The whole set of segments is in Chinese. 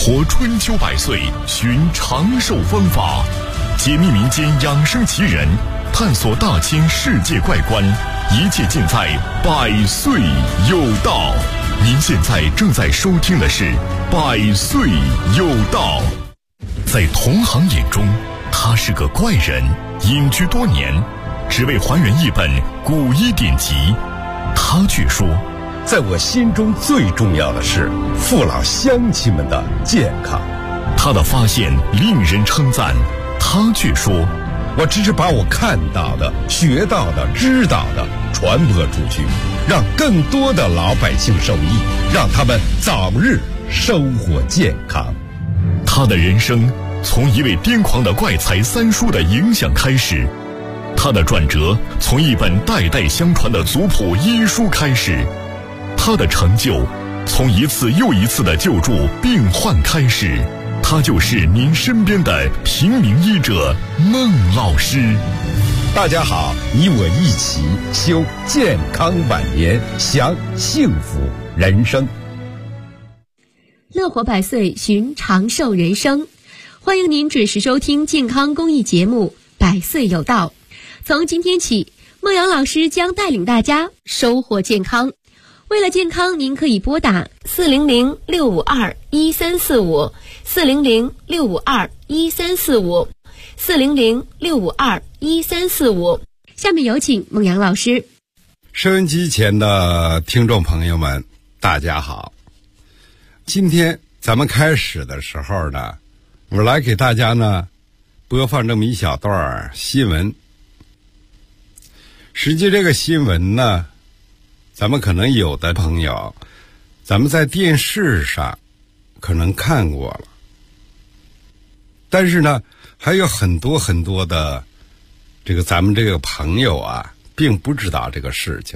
活春秋百岁，寻长寿方法，解密民间养生奇人，探索大千世界怪观，一切尽在百岁有道。您现在正在收听的是百岁有道。在同行眼中，他是个怪人，隐居多年，只为还原一本古医典籍。他却说， 在我心中最重要的是父老乡亲们的健康。 他的发现令人称赞，他却说， 我只是把我看到的、学到的、知道的传播出去，让更多的老百姓受益，让他们早日收获健康。 他的人生从一位癫狂的怪才三叔的影响开始，他的转折从一本代代相传的族谱医书开始，他的成就从一次又一次的救助病患开始。他就是您身边的平民医者孟老师。 大家好，你我一起修健康晚年，享幸福人生。 乐活百岁，寻长寿人生。欢迎您准时收听健康公益节目《百岁有道》。从今天起，孟阳老师将带领大家收获健康。为了健康，您可以拨打400-652-1345 400-652-1345 400-652-1345。下面有请孟阳老师。 收音机前的听众朋友们，大家好。今天咱们开始的时候呢，我来给大家呢播放这么一小段新闻。实际这个新闻呢，咱们可能有的朋友，咱们在电视上可能看过了，但是呢，还有很多很多的咱们这个朋友啊，并不知道这个事情。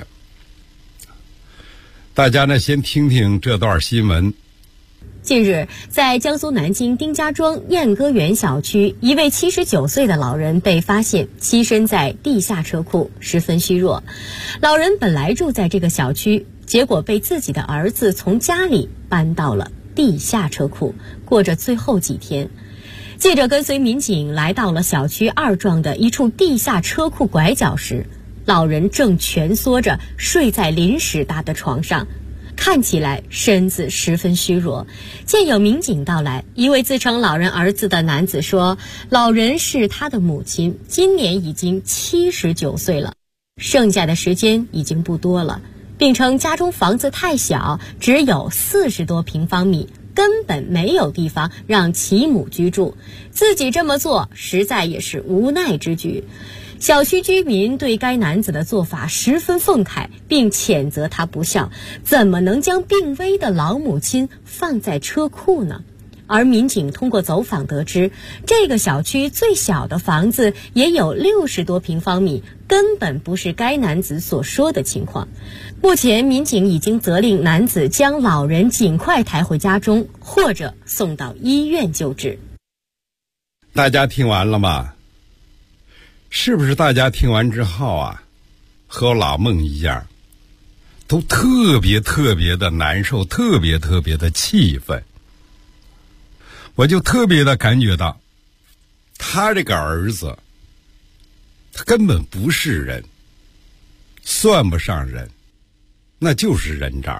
大家呢，先听听这段新闻。 近日，在江苏南京丁家庄燕歌园小区，一位79岁的老人被发现栖身在地下车库，十分虚弱。老人本来住在这个小区，结果被自己的儿子从家里搬到了地下车库，过着最后几天。记者跟随民警来到了小区2幢的一处地下车库拐角时，老人正蜷缩着睡在临时搭的床上，看起来身子十分虚弱。见有民警到来，一位自称老人儿子的男子说，老人是他的母亲，今年已经79岁了，剩下的时间已经不多了，并称家中房子太小，只有40多平方米，根本没有地方让其母居住，自己这么做实在也是无奈之举。小区居民对该男子的做法十分愤慨，并谴责他不孝，怎么能将病危的老母亲放在车库呢？而民警通过走访得知，这个小区最小的房子也有60多平方米，根本不是该男子所说的情况。目前民警已经责令男子将老人尽快抬回家中，或者送到医院救治。 大家听完了吗？是不是大家听完之后啊，和我老孟一样，都特别特别的难受，特别特别的气愤？我就特别的感觉到，他这个儿子，他根本不是人，算不上人，那就是人渣。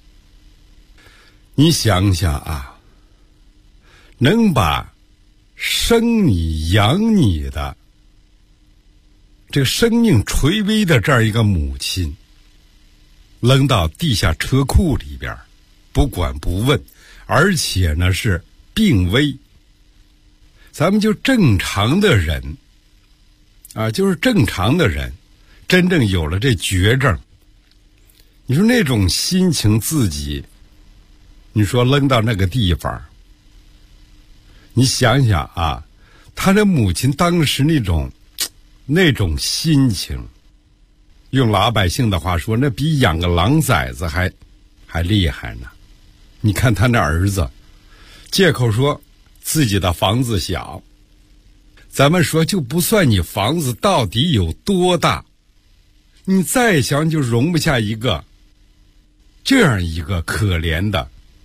你想想啊，能把生你养你的这个生命垂危的这样一个母亲，扔到地下车库里边，不管不问，而且呢是病危。咱们就正常的人啊，就是正常的人，真正有了这绝症，你说那种心情自己，你说扔到那个地方，你想想啊，他的母亲当时那种心情，用老百姓的话说，那比养个狼崽子还厉害呢。你看他那儿子，借口说自己的房子小，咱们说就不算你房子到底有多大，你再想就容不下一个这样一个可怜的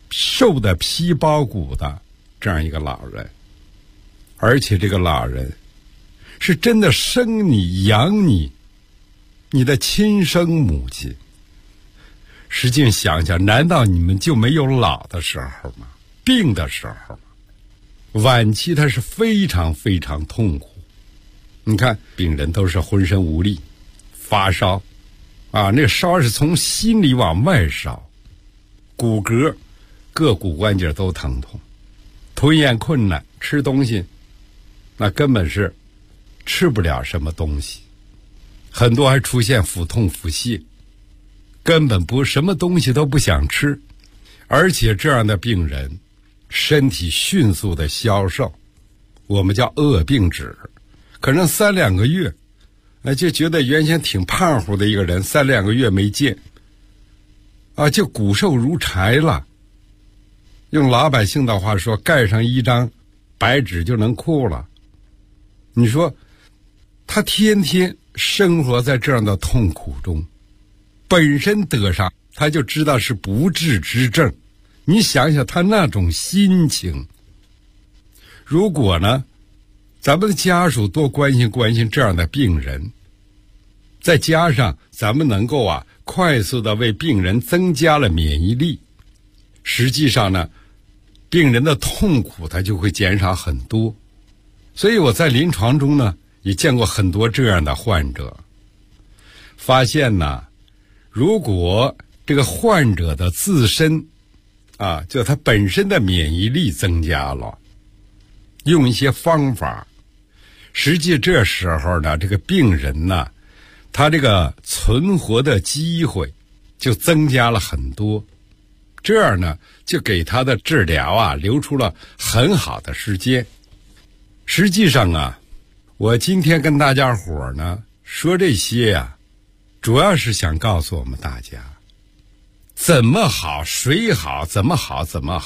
瘦的皮包骨的这样一个老人，而且这个老人是真的生你养你，你的亲生母亲。实际上想想，难道你们就没有老的时候吗？病的时候吗？晚期他是非常非常痛苦。你看病人都是浑身无力，发烧啊，那烧是从心里往外烧，骨骼各骨关节都疼痛，吞咽困难，吃东西那根本是吃不了什么东西，很多还出现腹痛腹泻，根本不什么东西都不想吃。而且这样的病人身体迅速的消瘦，我们叫恶病指，可能3-2个月就觉得原先挺胖乎的一个人3-2个月没见啊，就骨瘦如柴了。用老百姓的话说，盖上一张白纸就能哭了。你说他天天生活在这样的痛苦中，本身得上他就知道是不治之症，你想想他那种心情。如果呢咱们的家属多关心关心这样的病人，再加上咱们能够快速的为病人增加了免疫力，实际上呢病人的痛苦它就会减少很多。所以我在临床中呢也见过很多这样的患者，发现如果这个患者的自身就他本身的免疫力增加了，用一些方法，实际这时候呢这个病人呢他这个存活的机会就增加了很多，这样呢就给他的治疗留出了很好的时间。实际上我今天跟大家伙呢说这些主要是想告诉我们大家，怎么好谁好，怎么好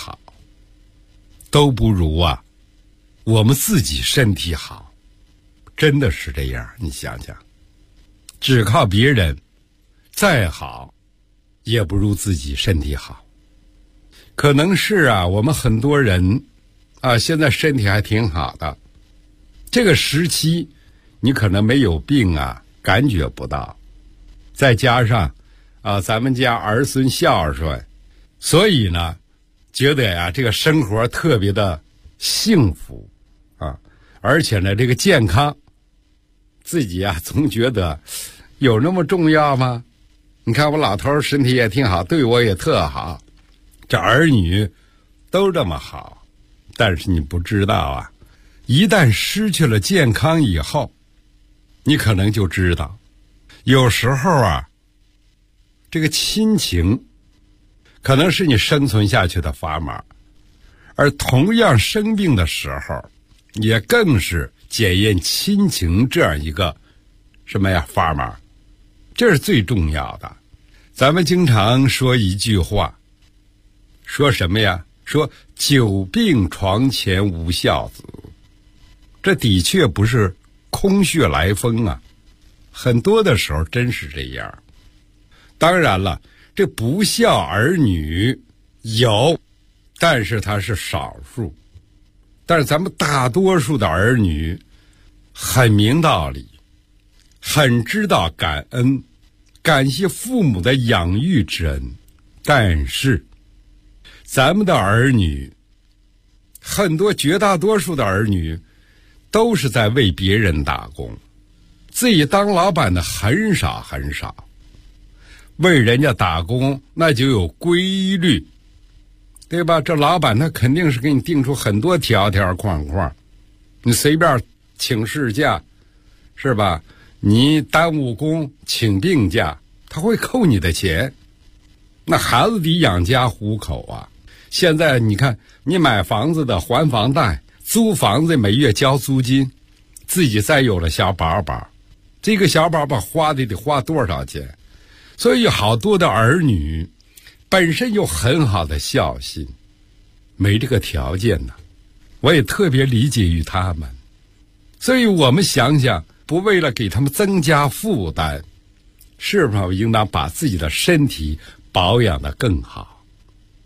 都不如我们自己身体好。真的是这样，你想想，只靠别人再好也不如自己身体好。可能是我们很多人现在身体还挺好的，这个时期你可能没有病感觉不到，再加上咱们家儿孙孝顺，所以呢觉得这个生活特别的幸福而且呢这个健康自己总觉得有那么重要吗？你看我老头身体也挺好，对我也特好，这儿女都这么好，但是你不知道一旦失去了健康以后，你可能就知道有时候这个亲情可能是你生存下去的砝码，而同样生病的时候也更是检验亲情这样一个砝码，这是最重要的。咱们经常说一句话，说什么呀？说久病床前无孝子，这的确不是空穴来风很多的时候真是这样。当然了，这不孝儿女有，但是它是少数。但是咱们大多数的儿女很明道理，很知道感恩，感谢父母的养育之恩，但是咱们的儿女很多，绝大多数的儿女都是在为别人打工，自己当老板的很少很少。为人家打工那就有规律，对吧？这老板他肯定是给你定出很多条条框框，你随便请事假是吧？你耽误工请病假，他会扣你的钱。那孩子得养家糊口现在你看，你买房子的还房贷，租房子每月交租金，自己再有了小宝宝，这个小宝宝花得花多少钱？所以好多的儿女本身有很好的孝心，没这个条件我也特别理解于他们。所以我们想想，不为了给他们增加负担，是否应当把自己的身体保养得更好？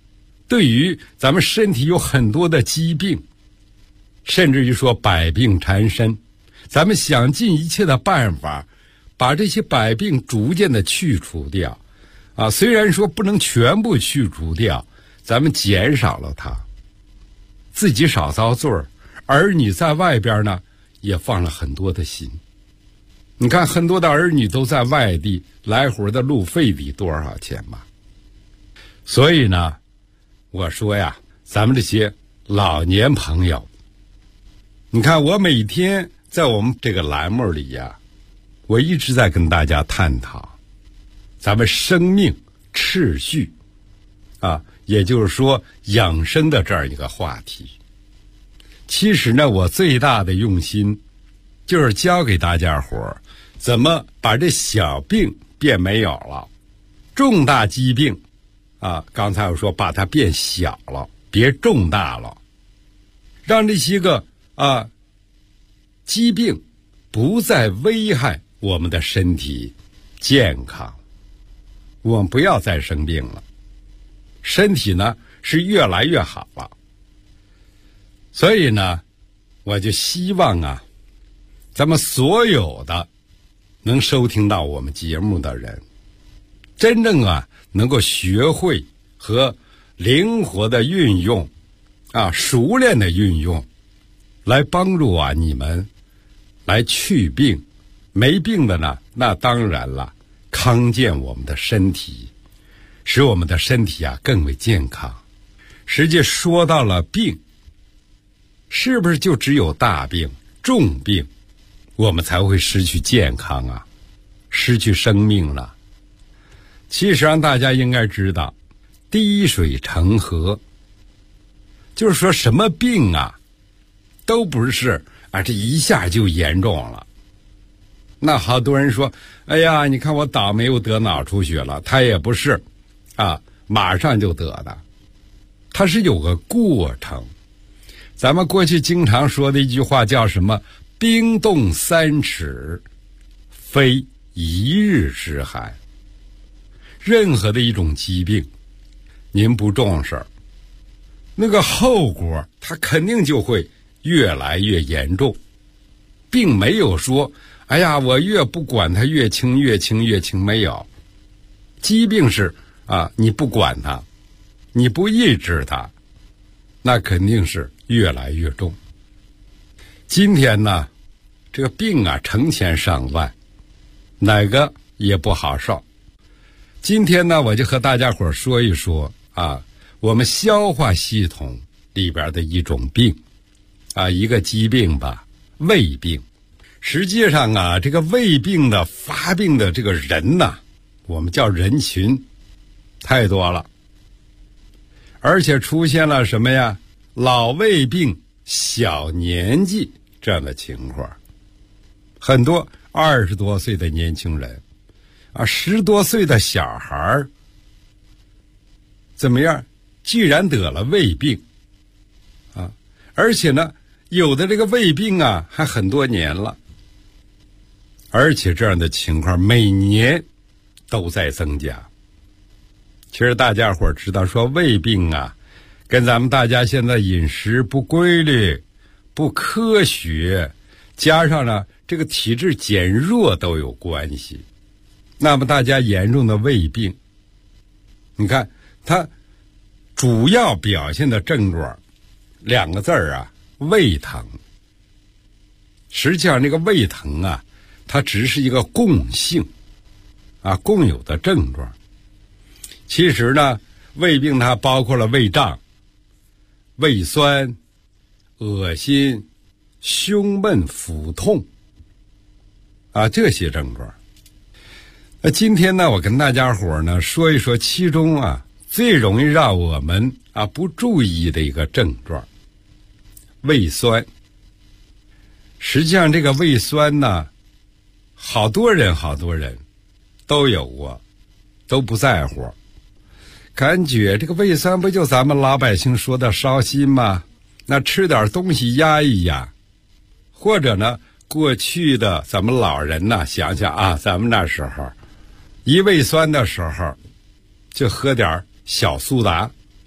对于咱们身体有很多的疾病，甚至于说百病缠身，咱们想尽一切的办法把这些百病逐渐的去除掉啊。虽然说不能全部去除掉，咱们减少了它，自己少遭罪儿，儿女在外边呢也放了很多的心。你看很多的儿女都在外地，来回的路费得多少钱吧？所以呢，我说呀，咱们这些老年朋友，你看我每天在我们这个栏目里呀，我一直在跟大家探讨咱们生命秩序啊，也就是说养生的这样一个话题。其实呢，我最大的用心就是教给大家伙怎么把这小病变没有了，重大疾病啊，刚才我说把它变小了，别重大了，让这些个疾病不再危害我们的身体健康，我们不要再生病了，身体呢是越来越好了。所以呢，我就希望啊，咱们所有的能收听到我们节目的人，真正啊能够学会和灵活的运用啊，熟练的运用，来帮助啊你们来去病。没病的呢，那当然了，康健我们的身体，使我们的身体啊更为健康。实际说到了病，是不是就只有大病重病我们才会失去健康啊，失去生命了？其实让大家应该知道，滴水成河，就是说什么病啊都不是啊这一下就严重了。那好多人说，哎呀，你看我倒霉又得脑出血了，他也不是啊马上就得的，它是有个过程。咱们过去经常说的一句话叫什么？冰冻3尺，非一日之寒。任何的一种疾病，您不重视，那个后果它肯定就会越来越严重，并没有说哎呀我越不管它越轻越轻越轻，没有。疾病是啊，你不管它，你不抑制它，那肯定是越来越重。今天呢，这个病啊成千上万，哪个也不好受。今天呢，我就和大家伙说一说啊，我们消化系统里边的一种病啊，一个疾病吧，胃病。实际上啊，这个胃病的发病的这个人呐，我们叫人群太多了，而且出现了什么呀？老胃病、小年纪这样的情况，很多20多岁的年轻人啊，10多岁的小孩怎么样？居然得了胃病啊！而且呢，有的这个胃病啊，还很多年了，而且这样的情况每年都在增加。其实大家伙知道说胃病啊，跟咱们大家现在饮食不规律、不科学，加上呢这个体质减弱都有关系。那么大家严重的胃病，你看它主要表现的症状2个字啊，胃疼。实际上这个胃疼啊，它只是一个共性啊，共有的症状。其实呢，胃病它包括了胃胀、胃酸、恶心、胸闷、腹痛啊，这些症状。那今天呢，我跟大家伙呢说一说其中啊最容易让我们啊不注意的一个症状，胃酸。实际上这个胃酸呢，好多人都有过，都不在乎，感觉这个胃酸不就咱们老百姓说的烧心吗？那吃点东西压一压，或者呢过去的咱们老人呢，想想啊，咱们那时候一胃酸的时候就喝点小苏打，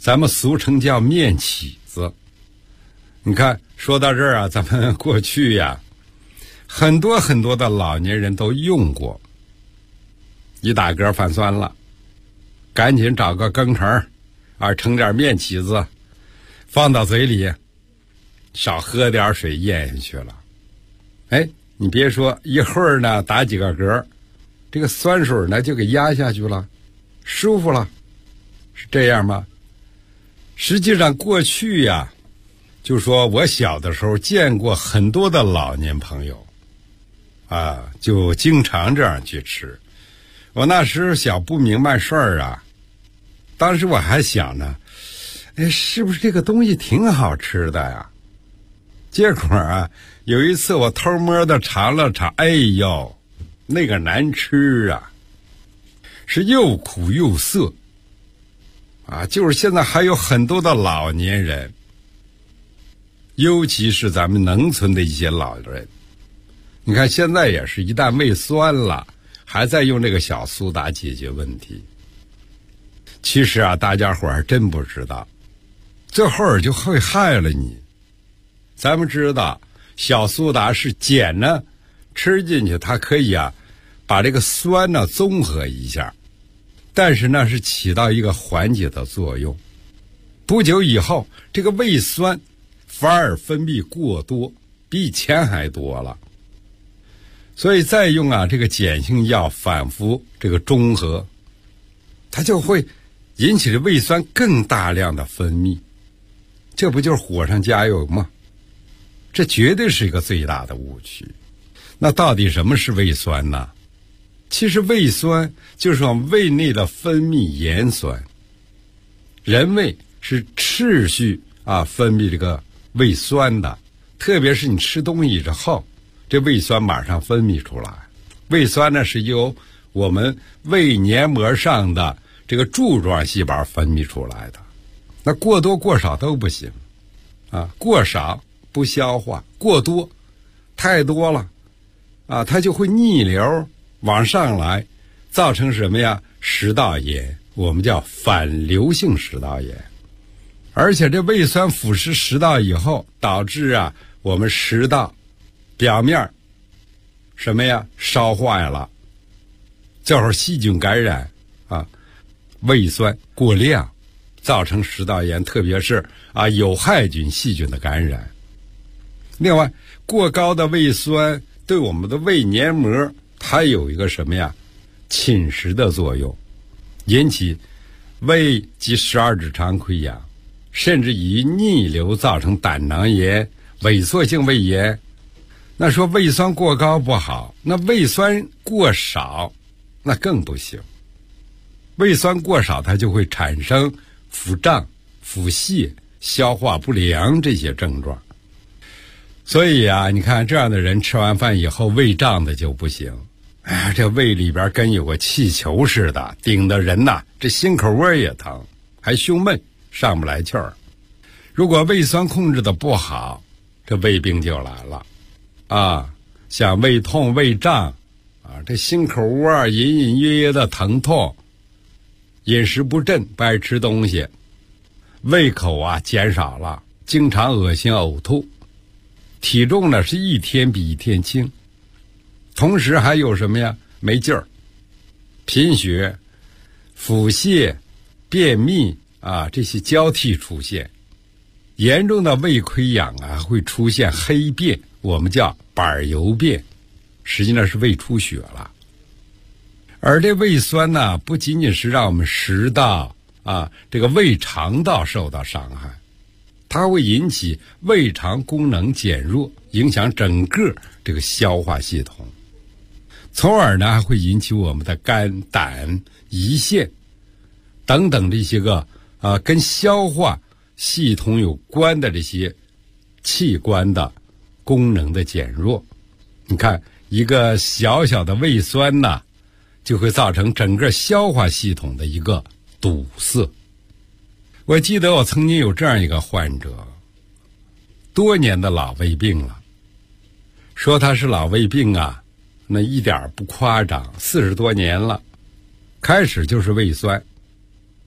咱们俗称叫面起子。你看，说到这儿啊，咱们过去呀，很多的老年人都用过。一打嗝犯酸了，赶紧找个羹盆盛点面起子，放到嘴里，少喝点水咽下去了。哎，你别说，一会儿呢打几个嗝，这个酸水呢就给压下去了，舒服了，是这样吗？实际上过去呀，就说我小的时候见过很多的老年朋友啊，就经常这样去吃。我那时小不明白事儿啊，当时我还想呢，哎，是不是这个东西挺好吃的呀？结果啊，有一次我偷摸的尝了尝，哎呦，那个难吃啊，是又苦又涩啊！就是现在还有很多的老年人，尤其是咱们农村的一些老人，你看现在也是一旦胃酸了，还在用这个小苏打解决问题。其实啊，大家伙还真不知道，这会儿就会害了你。咱们知道小苏打是碱呢，吃进去它可以啊把这个酸呢综合一下，但是呢是起到一个缓解的作用。不久以后，这个胃酸反而分泌过多，比以前还多了。所以再用啊这个碱性药反复这个中和，它就会引起这胃酸更大量的分泌，这不就是火上加油吗？这绝对是一个最大的误区。那到底什么是胃酸呢？其实胃酸就是往胃内的分泌盐酸。人胃是持续分泌这个胃酸的，特别是你吃东西之后，这胃酸马上分泌出来。胃酸呢是由我们胃黏膜上的这个柱状细胞分泌出来的，那过多过少都不行啊，过少不消化，过多太多了它就会逆流往上来，造成什么呀？食道炎，我们叫反流性食道炎。而且这胃酸腐蚀食道以后，导致我们食道表面什么呀烧坏了，这会儿细菌感染胃酸过量造成食道炎，特别是有害菌细菌的感染。另外，过高的胃酸对我们的胃黏膜它有一个什么呀侵蚀的作用，引起胃及12指肠溃疡，甚至以逆流造成胆囊炎、萎缩性胃炎。那说胃酸过高不好，那胃酸过少那更不行。胃酸过少它就会产生腹胀、腹泻、消化不良这些症状。所以你看这样的人吃完饭以后胃胀的就不行，这胃里边跟有个气球似的，顶的人这心口窝也疼，还胸闷，上不来气儿。如果胃酸控制的不好，这胃病就来了像胃痛、胃胀这心口窝隐隐约约的疼痛，饮食不振，不爱吃东西，胃口减少了，经常恶心呕吐，体重呢是一天比一天轻，同时还有什么呀？没劲儿、贫血、腹泻、便秘这些交替出现。严重的胃溃疡会出现黑便，我们叫板油便，实际上是胃出血了。而这胃酸呢，不仅仅是让我们食道这个胃肠道受到伤害，它会引起胃肠功能减弱，影响整个这个消化系统，从而呢还会引起我们的肝、胆、胰腺等等这些个跟消化系统有关的这些器官的功能的减弱。你看一个小小的胃酸呢，就会造成整个消化系统的一个堵塞。我记得我曾经有这样一个患者，多年的老胃病了，说他是老胃病那一点不夸张，40多年了，开始就是胃酸，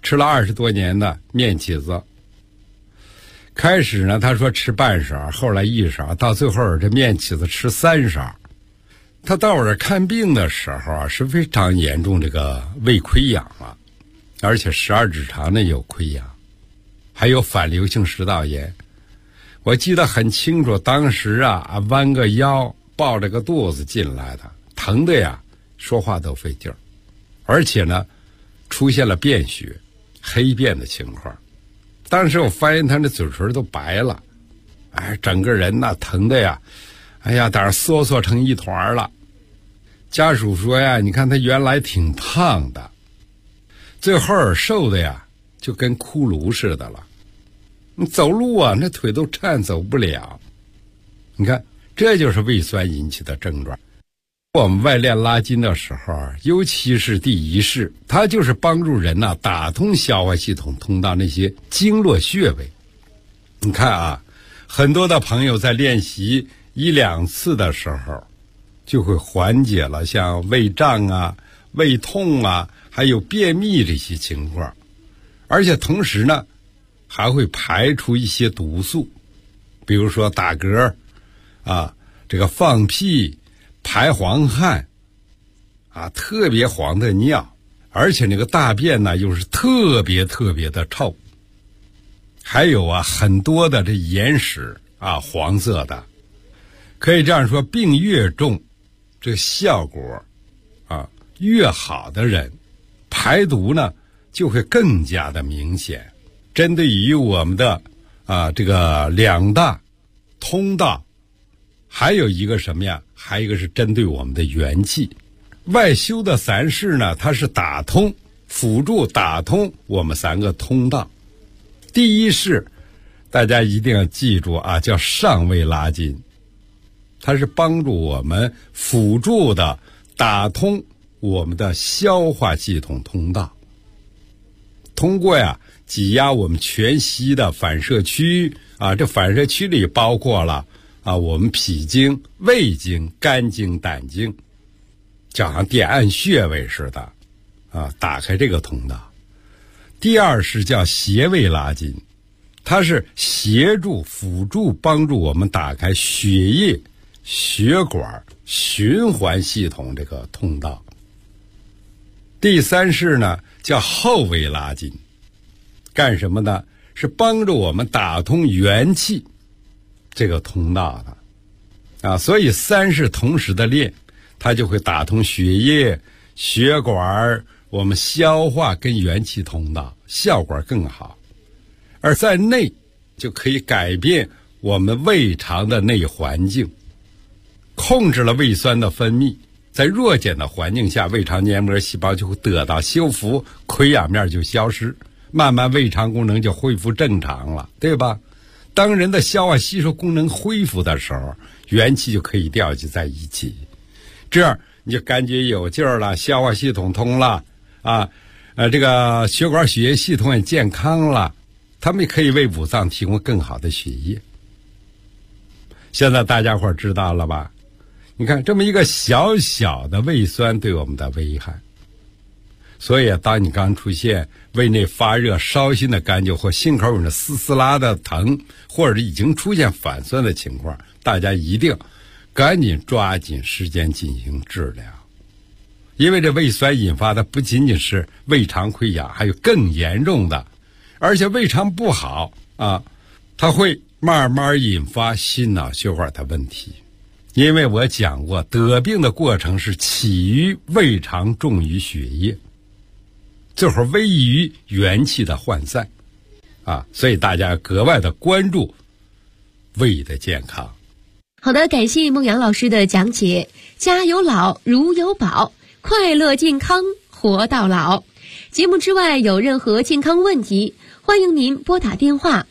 吃了20多年的面起子。开始呢，他说吃半勺，后来1勺，到最后这面起子吃3勺。他到我这看病的时候啊，是非常严重这个胃溃疡了，而且12指肠呢有溃疡，还有反流性食道炎。我记得很清楚，当时啊弯个腰抱着个肚子进来的，疼的呀说话都费劲儿，而且呢出现了便血、黑便的情况。当时我发现他那嘴唇都白了，整个人呐疼的呀，当然缩成一团了。家属说呀，你看他原来挺胖的，最后瘦的呀就跟骷髅似的了，你走路啊那腿都颤，走不了。你看这就是胃酸引起的症状。我们外练拉筋的时候，尤其是第1式，它就是帮助人呐打通消化系统通道那些经络穴位。你看啊，很多的朋友在练习1、2次的时候就会缓解了像胃胀啊、胃痛啊还有便秘这些情况，而且同时呢还会排出一些毒素，比如说打嗝啊，这个放屁、排黄汗啊，特别黄的尿，而且那个大便呢又是特别的臭，还有啊很多的这眼屎啊黄色的。可以这样说，病越重，这个效果啊越好的人，排毒呢就会更加的明显。针对于我们的这个2大通道，还有一个什么呀？还有一个是针对我们的元气。外修的3式呢，它是打通、辅助打通我们3个通道。第1式大家一定要记住啊，叫上位拉筋，它是帮助我们辅助的打通我们的消化系统通道，通过呀挤压我们全息的反射区啊，这反射区里包括了我们脾经、胃经、肝经、胆经，就好像点按穴位似的打开这个通道。第2是叫斜位拉筋，它是协助、辅助、帮助我们打开血液、血管、循环系统这个通道。第3式呢叫后位拉筋，干什么呢？是帮助我们打通元气这个通道的所以3式同时的练，它就会打通血液、血管、我们消化跟元气通道，效果更好。而在内就可以改变我们胃肠的内环境，控制了胃酸的分泌，在弱碱的环境下，胃肠黏膜细胞就会得到修复，溃疡面就消失，慢慢胃肠功能就恢复正常了，对吧？当人的消化吸收功能恢复的时候，元气就可以调集在一起，这样你就感觉有劲儿了，消化系统通了这个血管血液系统也健康了，他们也可以为五脏提供更好的血液。现在大家伙知道了吧？你看这么一个小小的胃酸对我们的危害。所以当你刚出现胃内发热、烧心的感觉，或心口有着丝丝拉的疼，或者已经出现反酸的情况，大家一定赶紧抓紧时间进行治疗。因为这胃酸引发的不仅仅是胃肠溃疡，还有更严重的，而且胃肠不好它会慢慢引发心脑血管的问题。因为我讲过，得病的过程是起于胃肠，重于血液，最后危于元气的涣散所以大家格外的关注胃的健康。 好的，感谢孟阳老师的讲解。家有老，如有宝，快乐健康活到老。节目之外有任何健康问题，欢迎您拨打电话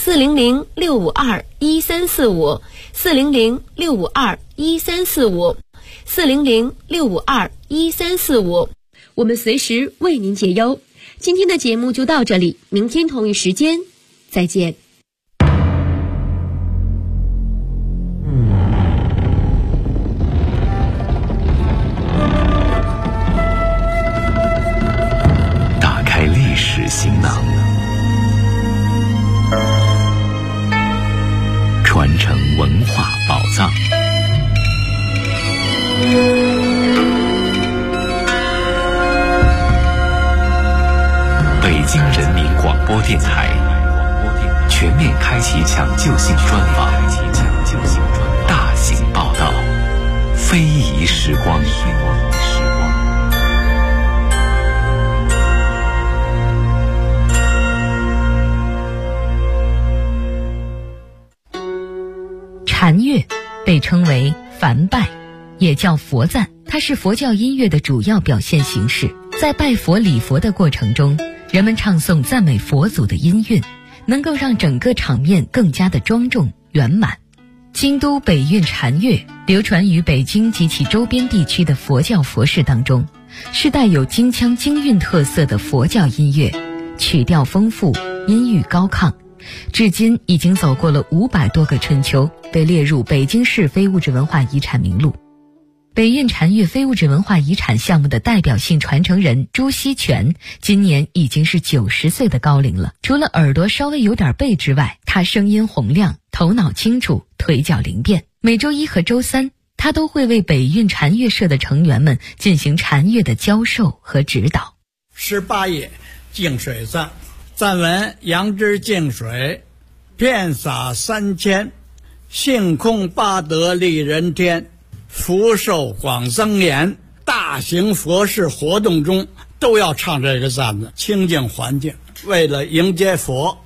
400-652-1345 400-652-1345 400-652-1345，我们随时为您解忧。今天的节目就到这里，明天同一时间再见。 打开历史行播电台全面开启抢救性专访，大型报道，非遗时光。 禅乐被称为梵拜，也叫佛赞，它是佛教音乐的主要表现形式。在拜佛礼佛的过程中，人们唱诵赞美佛祖的音韵，能够让整个场面更加的庄重圆满。京都北韵禅乐流传于北京及其周边地区的佛教佛事当中，是带有京腔京韵特色的佛教音乐，曲调丰富，音域高亢，至今已经走过了500多个春秋，被列入北京市非物质文化遗产名录。北韵禅乐非物质文化遗产项目的代表性传承人朱锡全今年已经是90岁的高龄了。除了耳朵稍微有点背之外，他声音洪亮，头脑清楚，腿脚灵便。每周一和周三，他都会为北韵禅乐社的成员们进行禅乐的教授和指导。 18页净水赞，赞文：杨枝净水，遍洒3000，性空八德利人天，福寿广增延。大型佛事活动中都要唱这个赞子，清净环境，为了迎接佛。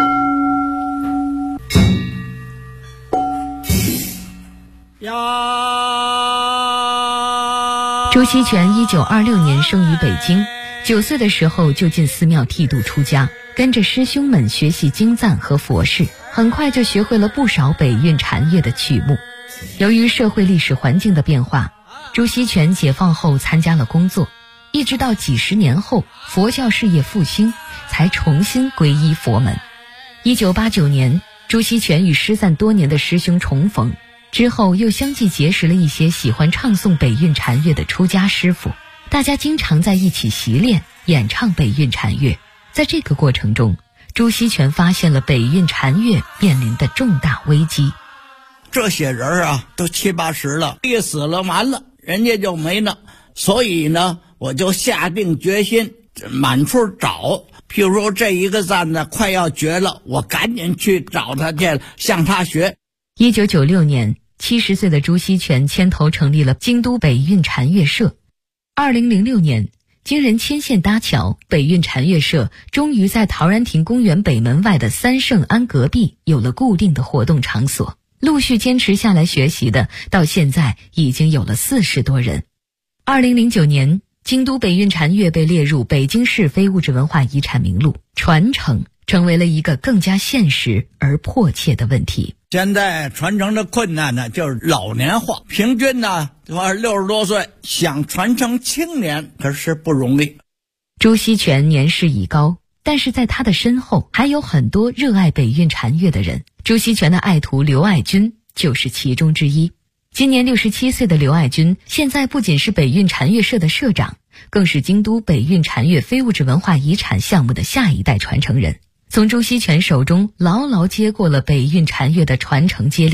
朱锡全1926年生于北京，9岁的时候就进寺庙剃度出家，跟着师兄们学习经赞和佛事，很快就学会了不少北韵禅乐的曲目。由于社会历史环境的变化，朱锡全解放后参加了工作，一直到几十年后佛教事业复兴，才重新皈依佛门。1989年，朱锡全与失散多年的师兄重逢，之后又相继结识了一些喜欢唱诵北韵禅乐的出家师傅，大家经常在一起习练演唱北韵禅乐。在这个过程中，朱锡全发现了北韵禅乐面临的重大危机。 这些人啊，都70、80了，一死了完了，人家就没了。所以呢，我就下定决心满处找。譬如说这一个赞呢快要绝了，我赶紧去找他去，向他学。 1996年，70岁的朱锡全牵头成立了京都北韵禅乐社。2006年，经人牵线搭桥，北韵禅乐社终于在陶然亭公园北门外的三圣庵隔壁有了固定的活动场所。陆续坚持下来学习的，到现在已经有了40多人。2009年，京都北韵禅乐被列入北京市非物质文化遗产名录，传承成为了一个更加现实而迫切的问题。 现在传承的困难呢，就是老年化，平均呢60多岁，想传承青年可是不容易。 朱锡全年事已高，但是在他的身后还有很多热爱北韵禅乐的人。朱锡全的爱徒刘爱军就是其中之一。今年67岁的刘爱军，现在不仅是北韵禅乐社的社长，更是京都北韵禅乐非物质文化遗产项目的下一代传承人，从朱锡全手中牢牢接过了北韵禅乐的传承接力。